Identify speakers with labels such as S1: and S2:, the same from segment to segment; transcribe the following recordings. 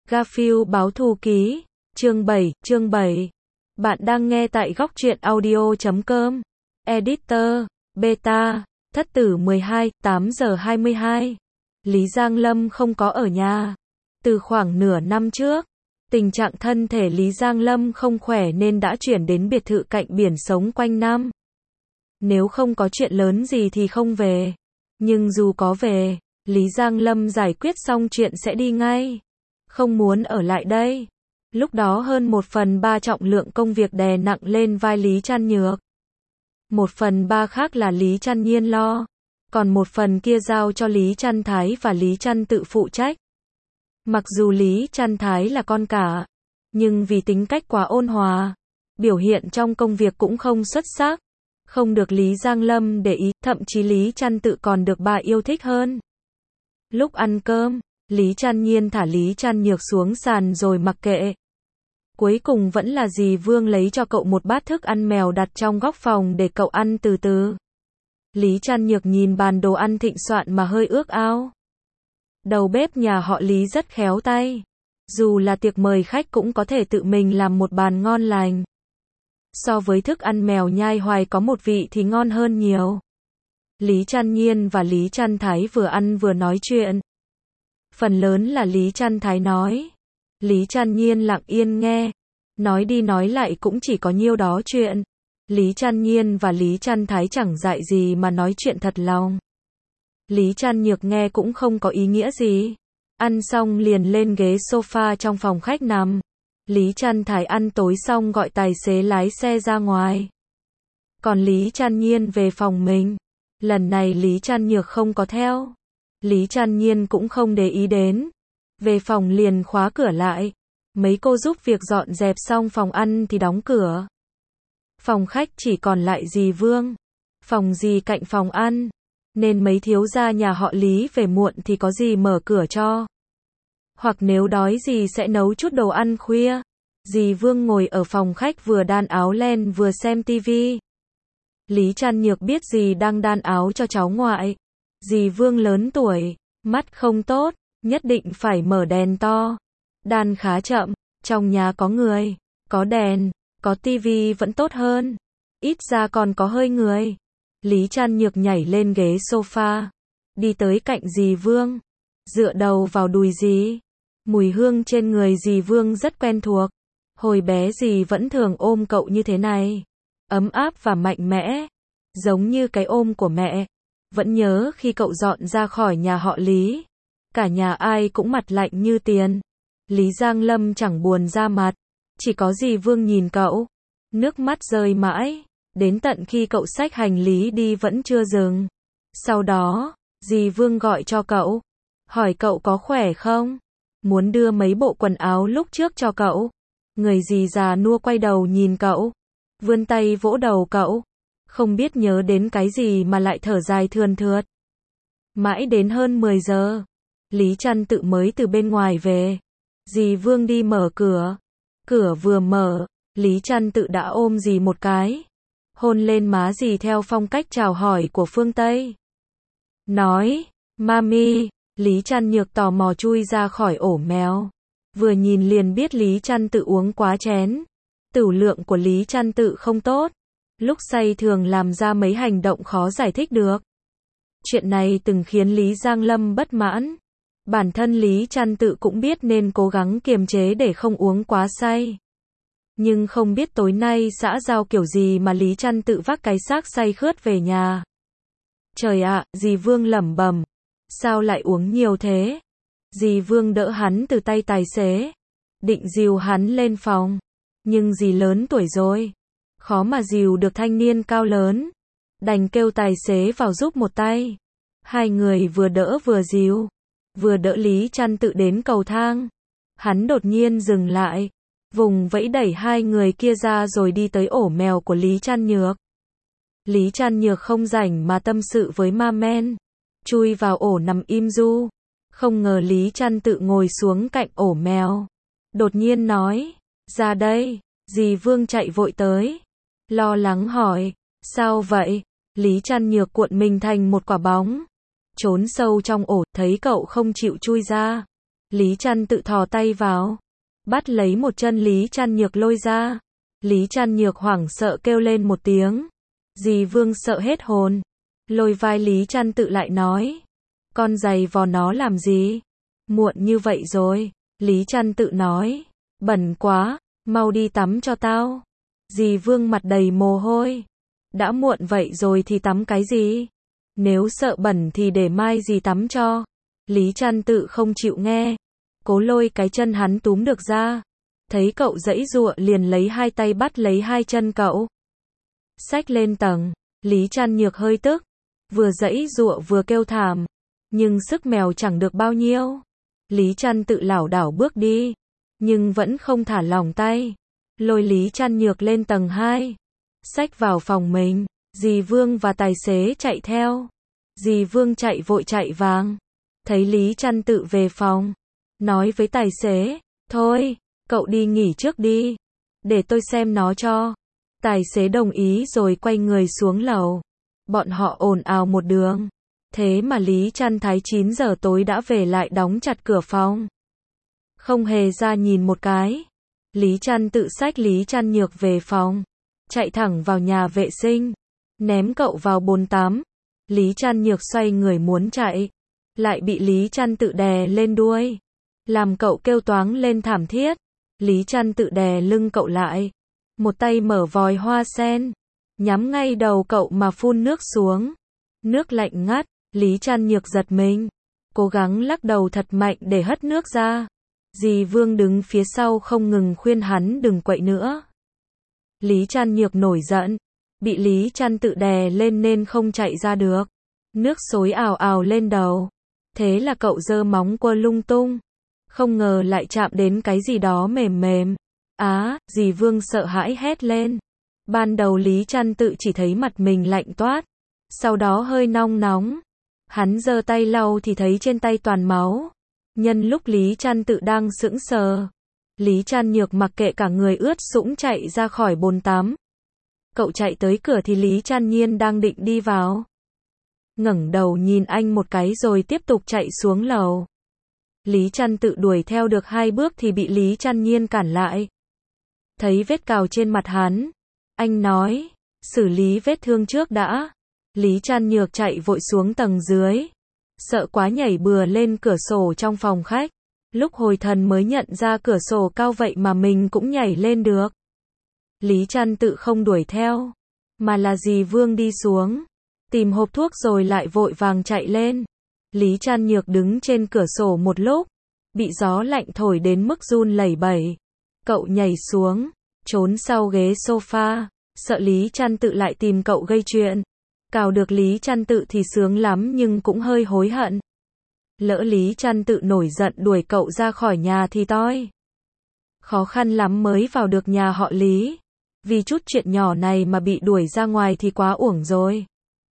S1: Garfield báo thù ký, chương 7. Bạn đang nghe tại góc truyện audio.com. Editor, Beta, Thất tử 12, 8 giờ 22. Lý Giang Lâm không có ở nhà. Từ khoảng nửa năm trước, tình trạng thân thể Lý Giang Lâm không khỏe nên đã chuyển đến biệt thự cạnh biển sống quanh năm. Nếu không có chuyện lớn gì thì không về. Nhưng dù có về, Lý Giang Lâm giải quyết xong chuyện sẽ đi ngay. Không muốn ở lại đây. Lúc đó hơn 1/3 trọng lượng công việc đè nặng lên vai Lý Trăn Nhược. 1/3 khác là Lý Trăn Nhiên lo. Còn một phần kia giao cho Lý Trăn Thái và Lý Trăn tự phụ trách. Mặc dù Lý Trăn Thái là con cả, nhưng vì tính cách quá ôn hòa, biểu hiện trong công việc cũng không xuất sắc, không được Lý Giang Lâm để ý, thậm chí Lý Trăn tự còn được bà yêu thích hơn. Lúc ăn cơm, Lý Trăn Nhiên thả Lý Trăn Nhược xuống sàn rồi mặc kệ. Cuối cùng vẫn là dì Vương lấy cho cậu một bát thức ăn mèo đặt trong góc phòng để cậu ăn từ từ. Lý Trăn Nhược nhìn bàn đồ ăn thịnh soạn mà hơi ước ao. Đầu bếp nhà họ Lý rất khéo tay. Dù là tiệc mời khách cũng có thể tự mình làm một bàn ngon lành. So với thức ăn mèo nhai hoài có một vị thì ngon hơn nhiều. Lý Trăn Nhiên và Lý Trăn Thái vừa ăn vừa nói chuyện. Phần lớn là Lý Trăn Thái nói. Lý Trăn Nhiên lặng yên nghe. Nói đi nói lại cũng chỉ có nhiêu đó chuyện. Lý Trăn Nhiên và Lý Trăn Thái chẳng dại gì mà nói chuyện thật lòng. Lý Trăn Nhược nghe cũng không có ý nghĩa gì. Ăn xong liền lên ghế sofa trong phòng khách nằm. Lý Trăn Thái ăn tối xong gọi tài xế lái xe ra ngoài. Còn Lý Trăn Nhiên về phòng mình. Lần này Lý Trăn Nhược không có theo. Lý Trăn Nhiên cũng không để ý đến. Về phòng liền khóa cửa lại. Mấy cô giúp việc dọn dẹp xong phòng ăn thì đóng cửa. Phòng khách chỉ còn lại dì Vương. Phòng dì cạnh phòng ăn. Nên mấy thiếu gia nhà họ Lý về muộn thì có dì mở cửa cho. Hoặc nếu đói dì sẽ nấu chút đồ ăn khuya. Dì Vương ngồi ở phòng khách vừa đan áo len vừa xem tivi. Lý Trăn Nhược biết dì đang đan áo cho cháu ngoại. Dì Vương lớn tuổi, mắt không tốt, nhất định phải mở đèn to. Đan khá chậm, trong nhà có người, có đèn, có tivi vẫn tốt hơn. Ít ra còn có hơi người. Lý Trăn Nhược nhảy lên ghế sofa, đi tới cạnh dì Vương, dựa đầu vào đùi dì. Mùi hương trên người dì Vương rất quen thuộc. Hồi bé dì vẫn thường ôm cậu như thế này, ấm áp và mạnh mẽ, giống như cái ôm của mẹ. Vẫn nhớ khi cậu dọn ra khỏi nhà họ Lý, cả nhà ai cũng mặt lạnh như tiền. Lý Giang Lâm chẳng buồn ra mặt, chỉ có dì Vương nhìn cậu, nước mắt rơi mãi, đến tận khi cậu xách hành lý đi vẫn chưa dừng. Sau đó, dì Vương gọi cho cậu, hỏi cậu có khỏe không, muốn đưa mấy bộ quần áo lúc trước cho cậu. Người dì già nua quay đầu nhìn cậu, vươn tay vỗ đầu cậu, không biết nhớ đến cái gì mà lại thở dài thườn thượt. Mãi đến hơn 10 giờ, Lý Trăn tự mới từ bên ngoài về. Dì Vương đi mở cửa. Cửa vừa mở, Lý Trăn tự đã ôm dì một cái, hôn lên má dì theo phong cách chào hỏi của phương Tây. Nói, Mami. Lý Trăn Nhược tò mò chui ra khỏi ổ mèo. Vừa nhìn liền biết Lý Trăn tự uống quá chén. Tửu lượng của Lý Trăn tự không tốt. Lúc say thường làm ra mấy hành động khó giải thích được. Chuyện này từng khiến Lý Giang Lâm bất mãn. Bản thân Lý Trăn tự cũng biết nên cố gắng kiềm chế để không uống quá say. Nhưng không biết tối nay xã giao kiểu gì mà Lý Trăn tự vác cái xác say khướt về nhà. Trời ạ, dì Vương lẩm bẩm. Sao lại uống nhiều thế? Dì Vương đỡ hắn từ tay tài xế, định dìu hắn lên phòng. Nhưng dì lớn tuổi rồi, khó mà dìu được thanh niên cao lớn. Đành kêu tài xế vào giúp một tay. Hai người vừa đỡ vừa dìu, vừa đỡ Lý Trăn tự đến cầu thang. Hắn đột nhiên dừng lại, vùng vẫy đẩy hai người kia ra rồi đi tới ổ mèo của Lý Trăn Nhược. Lý Trăn Nhược không rảnh mà tâm sự với ma men, chui vào ổ nằm im du. Không ngờ Lý Trăn tự ngồi xuống cạnh ổ mèo, đột nhiên nói, ra đây. Dì Vương chạy vội tới, lo lắng hỏi, sao vậy? Lý Trăn Nhược cuộn mình thành một quả bóng, trốn sâu trong ổ, thấy cậu không chịu chui ra, Lý Trăn Tự thò tay vào, bắt lấy một chân Lý Trăn Nhược lôi ra. Lý Trăn Nhược hoảng sợ kêu lên một tiếng. Dì Vương sợ hết hồn, lôi vai Lý Trăn Tự lại nói, con giày vò nó làm gì? Muộn như vậy rồi. Lý Trăn Tự nói, bẩn quá, mau đi tắm cho tao. Dì Vương mặt đầy mồ hôi, đã muộn vậy rồi thì tắm cái gì? Nếu sợ bẩn thì để mai dì tắm cho. Lý Trăn Tự không chịu nghe, cố lôi cái chân hắn túm được ra. Thấy cậu giãy giụa liền lấy hai tay bắt lấy hai chân cậu, xách lên tầng. Lý Trăn Nhược hơi tức, vừa giãy giụa vừa kêu thảm, nhưng sức mèo chẳng được bao nhiêu. Lý Trăn Tự lảo đảo bước đi, nhưng vẫn không thả lỏng tay, lôi Lý Trăn Nhược lên tầng 2, xách vào phòng mình. Dì Vương và tài xế chạy theo. Dì Vương chạy vội chạy vàng, thấy Lý Trăn Tự về phòng, nói với tài xế, thôi, cậu đi nghỉ trước đi, để tôi xem nó cho. Tài xế đồng ý rồi quay người xuống lầu. Bọn họ ồn ào một đường. Thế mà Lý Trăn Thái 9 giờ tối đã về lại đóng chặt cửa phòng, không hề ra nhìn một cái. Lý Trăn Tự xách Lý Trăn Nhược về phòng, chạy thẳng vào nhà vệ sinh, ném cậu vào bồn tắm. Lý Trăn Nhược xoay người muốn chạy, lại bị Lý Trăn Tự đè lên đuôi, làm cậu kêu toáng lên thảm thiết. Lý Trăn Tự đè lưng cậu lại, một tay mở vòi hoa sen, nhắm ngay đầu cậu mà phun nước xuống. Nước lạnh ngắt. Lý Trăn Nhược giật mình, cố gắng lắc đầu thật mạnh để hất nước ra. Dì Vương đứng phía sau không ngừng khuyên hắn đừng quậy nữa. Lý Trăn Nhược nổi giận, bị Lý Trăn Tự đè lên nên không chạy ra được. Nước xối ào ào lên đầu, thế là cậu giơ móng quơ lung tung, không ngờ lại chạm đến cái gì đó mềm mềm. Á, dì Vương sợ hãi hét lên. Ban đầu Lý Trăn Tự chỉ thấy mặt mình lạnh toát, sau đó hơi nóng nóng. Hắn giơ tay lau thì thấy trên tay toàn máu. Nhân lúc Lý Trăn Tự đang sững sờ, Lý Trăn Nhược mặc kệ cả người ướt sũng chạy ra khỏi bồn tắm. Cậu chạy tới cửa thì Lý Trăn Nhiên đang định đi vào. Ngẩng đầu nhìn anh một cái rồi tiếp tục chạy xuống lầu. Lý Trăn Tự đuổi theo được 2 bước thì bị Lý Trăn Nhiên cản lại. Thấy vết cào trên mặt hắn, anh nói, xử lý vết thương trước đã. Lý Trăn Nhược chạy vội xuống tầng dưới, sợ quá nhảy bừa lên cửa sổ trong phòng khách. Lúc hồi thần mới nhận ra cửa sổ cao vậy mà mình cũng nhảy lên được. Lý Trăn Tự không đuổi theo, mà là dì Vương đi xuống, tìm hộp thuốc rồi lại vội vàng chạy lên. Lý Trăn Nhược đứng trên cửa sổ một lúc, bị gió lạnh thổi đến mức run lẩy bẩy. Cậu nhảy xuống, trốn sau ghế sofa, sợ Lý Trăn Tự lại tìm cậu gây chuyện. Cào được Lý Trăn Tự thì sướng lắm nhưng cũng hơi hối hận. Lỡ Lý Trăn Tự nổi giận đuổi cậu ra khỏi nhà thì toi. Khó khăn lắm mới vào được nhà họ Lý. Vì chút chuyện nhỏ này mà bị đuổi ra ngoài thì quá uổng rồi.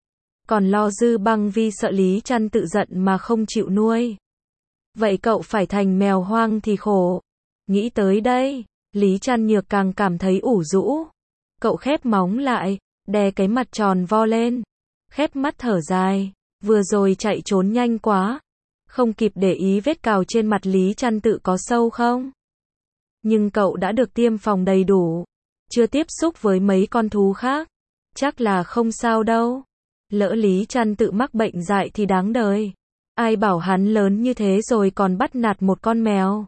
S1: Còn lo Dư Băng Vi sợ Lý Trăn Tự giận mà không chịu nuôi. Vậy cậu phải thành mèo hoang thì khổ. Nghĩ tới đây, Lý Trăn Nhược càng cảm thấy ủ rũ. Cậu khép móng lại, đè cái mặt tròn vo lên, khép mắt thở dài. Vừa rồi chạy trốn nhanh quá, không kịp để ý vết cào trên mặt Lý Trăn Tự có sâu không. Nhưng cậu đã được tiêm phòng đầy đủ, chưa tiếp xúc với mấy con thú khác, chắc là không sao đâu. Lỡ Lý Trăn Tự mắc bệnh dại thì đáng đời. Ai bảo hắn lớn như thế rồi còn bắt nạt một con mèo.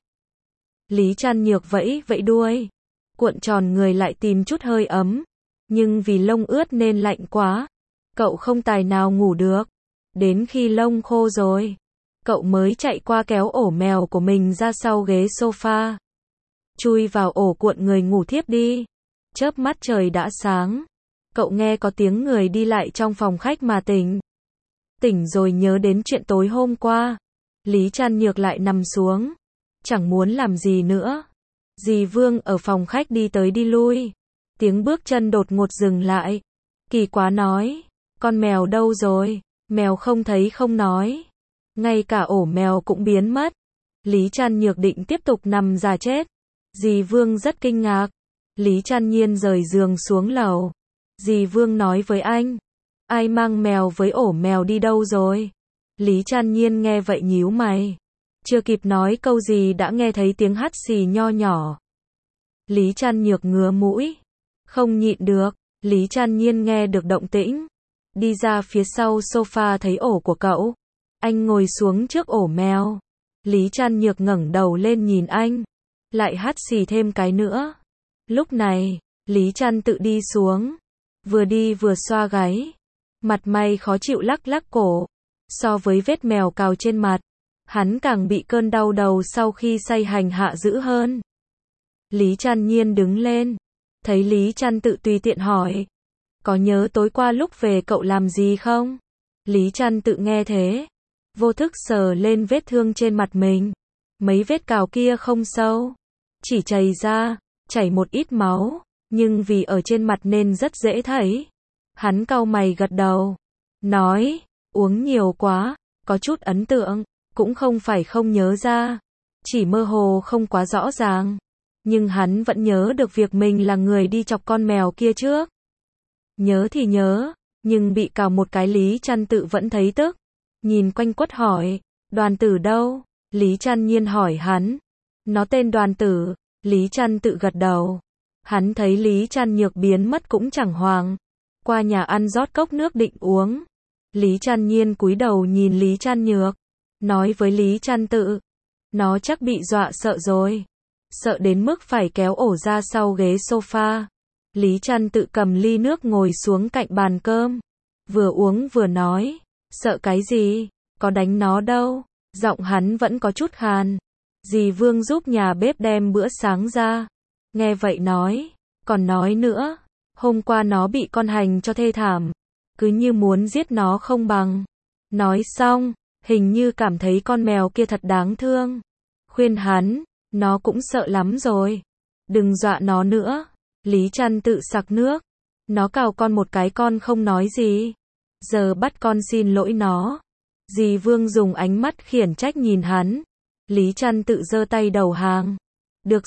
S1: Lý Trăn Nhược vẫy vẫy đuôi, cuộn tròn người lại tìm chút hơi ấm. Nhưng vì lông ướt nên lạnh quá, cậu không tài nào ngủ được. Đến khi lông khô rồi, cậu mới chạy qua kéo ổ mèo của mình ra sau ghế sofa, chui vào ổ cuộn người ngủ thiếp đi. Chớp mắt trời đã sáng, cậu nghe có tiếng người đi lại trong phòng khách mà tỉnh. Tỉnh rồi nhớ đến chuyện tối hôm qua. Lý Trăn Nhược lại nằm xuống, chẳng muốn làm gì nữa. Dì Vương ở phòng khách đi tới đi lui, tiếng bước chân đột ngột dừng lại. Kỳ quá nói, con mèo đâu rồi? Mèo không thấy không nói, ngay cả ổ mèo cũng biến mất. Lý Trăn Nhược định tiếp tục nằm ra chết. Dì Vương rất kinh ngạc. Lý Trăn Nhiên rời giường xuống lầu. Dì Vương nói với anh, ai mang mèo với ổ mèo đi đâu rồi? Lý Trăn Nhiên nghe vậy nhíu mày. Chưa kịp nói câu gì đã nghe thấy tiếng hắt xì nho nhỏ. Lý Trăn Nhược ngứa mũi. Không nhịn được, Lý Trăn Nhiên nghe được động tĩnh. Đi ra phía sau sofa thấy ổ của cậu. Anh ngồi xuống trước ổ mèo. Lý Trăn Nhược ngẩng đầu lên nhìn anh. Lại hắt xì thêm cái nữa. Lúc này, Lý Trăn tự đi xuống. Vừa đi vừa xoa gáy. Mặt mày khó chịu lắc lắc cổ. So với vết mèo cào trên mặt, hắn càng bị cơn đau đầu sau khi say hành hạ dữ hơn. Lý Trăn Nhiên đứng lên. Thấy Lý Trăn tự tùy tiện hỏi. Có nhớ tối qua lúc về cậu làm gì không? Lý Trăn tự nghe thế. Vô thức sờ lên vết thương trên mặt mình. Mấy vết cào kia không sâu. Chỉ chảy ra, chảy một ít máu. Nhưng vì ở trên mặt nên rất dễ thấy. Hắn cau mày gật đầu. Nói, uống nhiều quá, có chút ấn tượng. Cũng không phải không nhớ ra. Chỉ mơ hồ không quá rõ ràng. Nhưng hắn vẫn nhớ được việc mình là người đi chọc con mèo kia trước. Nhớ thì nhớ, nhưng bị cào một cái Lý Trăn tự vẫn thấy tức. Nhìn quanh quất hỏi, Đoàn Tử đâu? Lý Trăn Nhiên hỏi hắn. Nó tên Đoàn Tử, Lý Trăn tự gật đầu. Hắn thấy Lý Trăn Nhược biến mất cũng chẳng hoảng. Qua nhà ăn rót cốc nước định uống. Lý Trăn Nhiên cúi đầu nhìn Lý Trăn Nhược. Nói với Lý Trăn tự. Nó chắc bị dọa sợ rồi. Sợ đến mức phải kéo ổ ra sau ghế sofa. Lý Trăn tự cầm ly nước ngồi xuống cạnh bàn cơm. Vừa uống vừa nói. Sợ cái gì? Có đánh nó đâu. Giọng hắn vẫn có chút khàn. Dì Vương giúp nhà bếp đem bữa sáng ra. Nghe vậy nói. Còn nói nữa. Hôm qua nó bị con hành cho thê thảm. Cứ như muốn giết nó không bằng. Nói xong, hình như cảm thấy con mèo kia thật đáng thương. Khuyên hắn. Nó cũng sợ lắm rồi. Đừng dọa nó nữa. Lý Trăn tự sặc nước. Nó cào con một cái con không nói gì. Giờ bắt con xin lỗi nó. Dì Vương dùng ánh mắt khiển trách nhìn hắn. Lý Trăn tự giơ tay đầu hàng. Được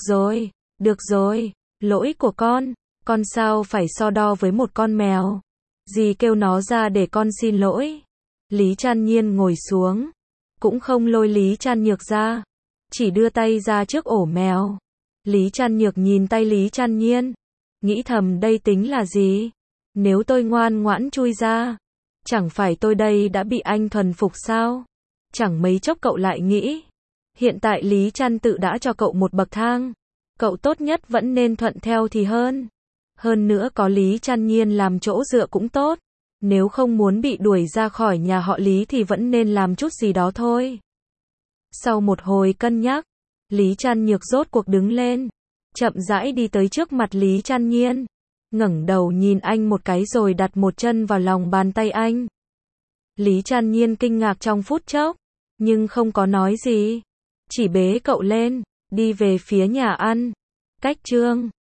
S1: rồi, lỗi của con sao phải so đo với một con mèo. Dì kêu nó ra để con xin lỗi. Lý Trăn Nhiên ngồi xuống. Cũng không lôi Lý Trăn Nhược ra. Chỉ đưa tay ra trước ổ mèo. Lý Trăn Nhược nhìn tay Lý Trăn Nhiên. Nghĩ thầm đây tính là gì? Nếu tôi ngoan ngoãn chui ra, chẳng phải tôi đây đã bị anh thuần phục sao? Chẳng mấy chốc cậu lại nghĩ. Hiện tại Lý Trăn tự đã cho cậu một bậc thang. Cậu tốt nhất vẫn nên thuận theo thì hơn. Hơn nữa có Lý Trăn Nhiên làm chỗ dựa cũng tốt. Nếu không muốn bị đuổi ra khỏi nhà họ Lý thì vẫn nên làm chút gì đó thôi. Sau một hồi cân nhắc, Lý Trăn Nhược rốt cuộc đứng lên. Chậm rãi đi tới trước mặt Lý Trăn Nhiên. Ngẩng đầu nhìn anh một cái rồi đặt một chân vào lòng bàn tay anh. Lý Trăn Nhiên kinh ngạc trong phút chốc. Nhưng không có nói gì. Chỉ bế cậu lên. Đi về phía nhà ăn. Cách chương